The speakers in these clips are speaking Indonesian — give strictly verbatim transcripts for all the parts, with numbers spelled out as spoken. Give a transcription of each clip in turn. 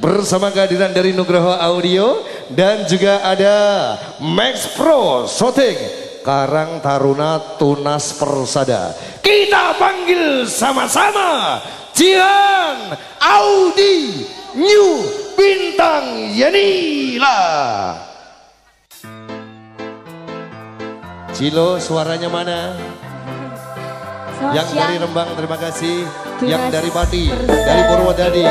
bersama kehadiran dari Nugroho Audio dan juga ada Max Pro Shooting Karang Taruna Tunas Persada. Kita panggil sama-sama Jihan Audi New Bintang Yanila. Cilo suaranya mana? Selamat yang siang. Dari Rembang terima kasih. Tunas yang dari Pati, Persada. dari Purwodadi.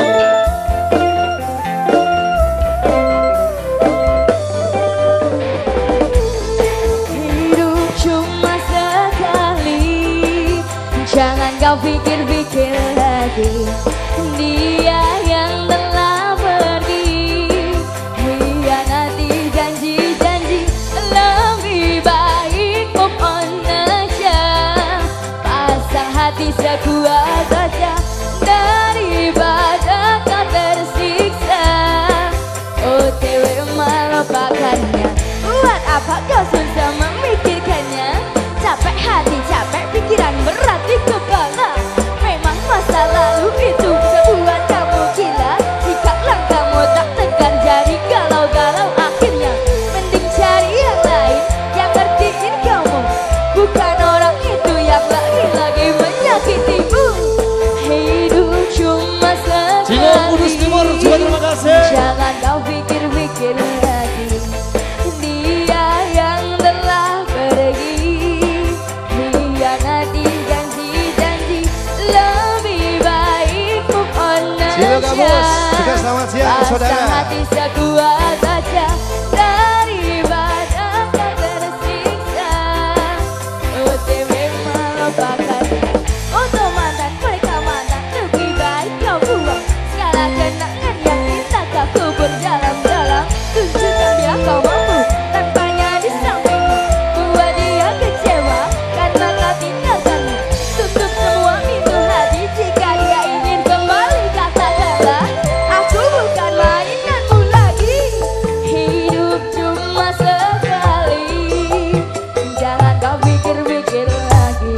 Hidup cuma sekali, jangan kau pikir-pikir lagi. Dia yang telah pergi, hianati janji-janji. Lebih baik move on aja, pasang hati sekuat saja daripada kau tersiksa. O T W melupakannya, buat apa kau susah memikirkannya? Capek hati, capek pikiran, berat di kepala. Memang masa lalu itu bisa buat kamu gila. Jika langkahmu tak tegar jadi galau-galau, akhirnya mending cari yang lain yang ngertiin kamu, bukan orang itu yang lagi-lagi menyakitimu. Hidup cuma Cilo Kudus sekali, Timur juga terima kasih. jangan kau pikir-pikir lagi. Dia yang telah pergi, hianati janji-janji. Lebih baik move on Cilo aja, Kamus juga selamat siang saudara. pasang hati sekuat saja daripada kau tersiksa. O T W melupakannya, untuk mantan mereka mantan, lebih baik kau buang segala kenangan yang indah kau kubur dalam-dalam. Tunjukkan dia kau mampu tanpanya di sampingmu, buat dia kecewa karena kau tinggalkannya. Tutup semua pintu hati jika dia ingin kembali, katakanlah aku bukan mainanmu lagi. Hidup cuma sekali, jangan kau pikir-pikir lagi.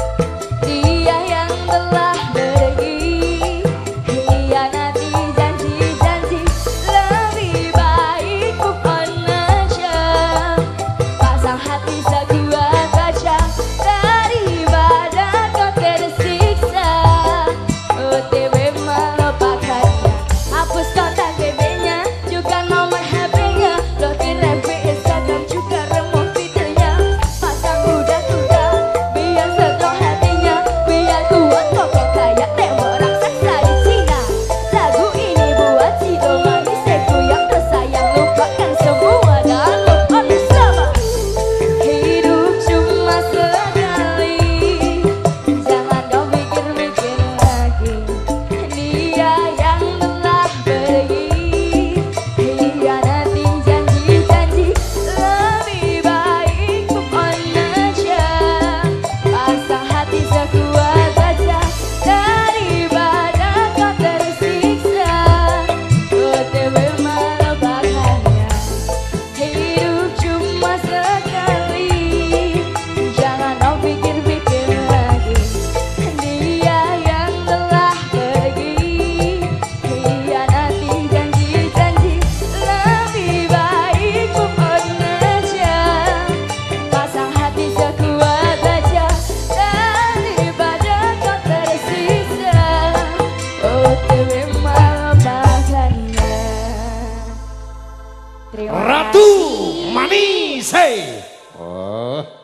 Dia yang telah pergi, hianati janji-janji. Lebih baik move on aja, pasang hati sekuat saja daripada kau tersiksa. O T W melupakannya, hapus kontak B B-nya, juga nomor H P-nya, blokir F B Instagram juga remove fiturnya. Pasang kuda-kuda biar setrong hatinya, biar kuat kokoh kayak tembok raksasa di Cina. Lagu ini buat Cilo manisku yang tersayang, lupakan semua dan move on bersama. Hidup cuma sekali, jangan kau pikir-pikir lagi. Dia yang telah pergi, hianati janji-janji. Lebih baik move on aja, pasang hati sekuat saja daripada kau tersiksa. O T W melupakannya, hidup cuma sekali, jangan kau pikir-pikir lagi. Dia yang telah pergi, hianati janji-janji. Lebih baik move on aja, pasang hati sekuat saja daripada kau tersiksa. O T W melupakannya. Terima Ratu kasih. Manise. Oh.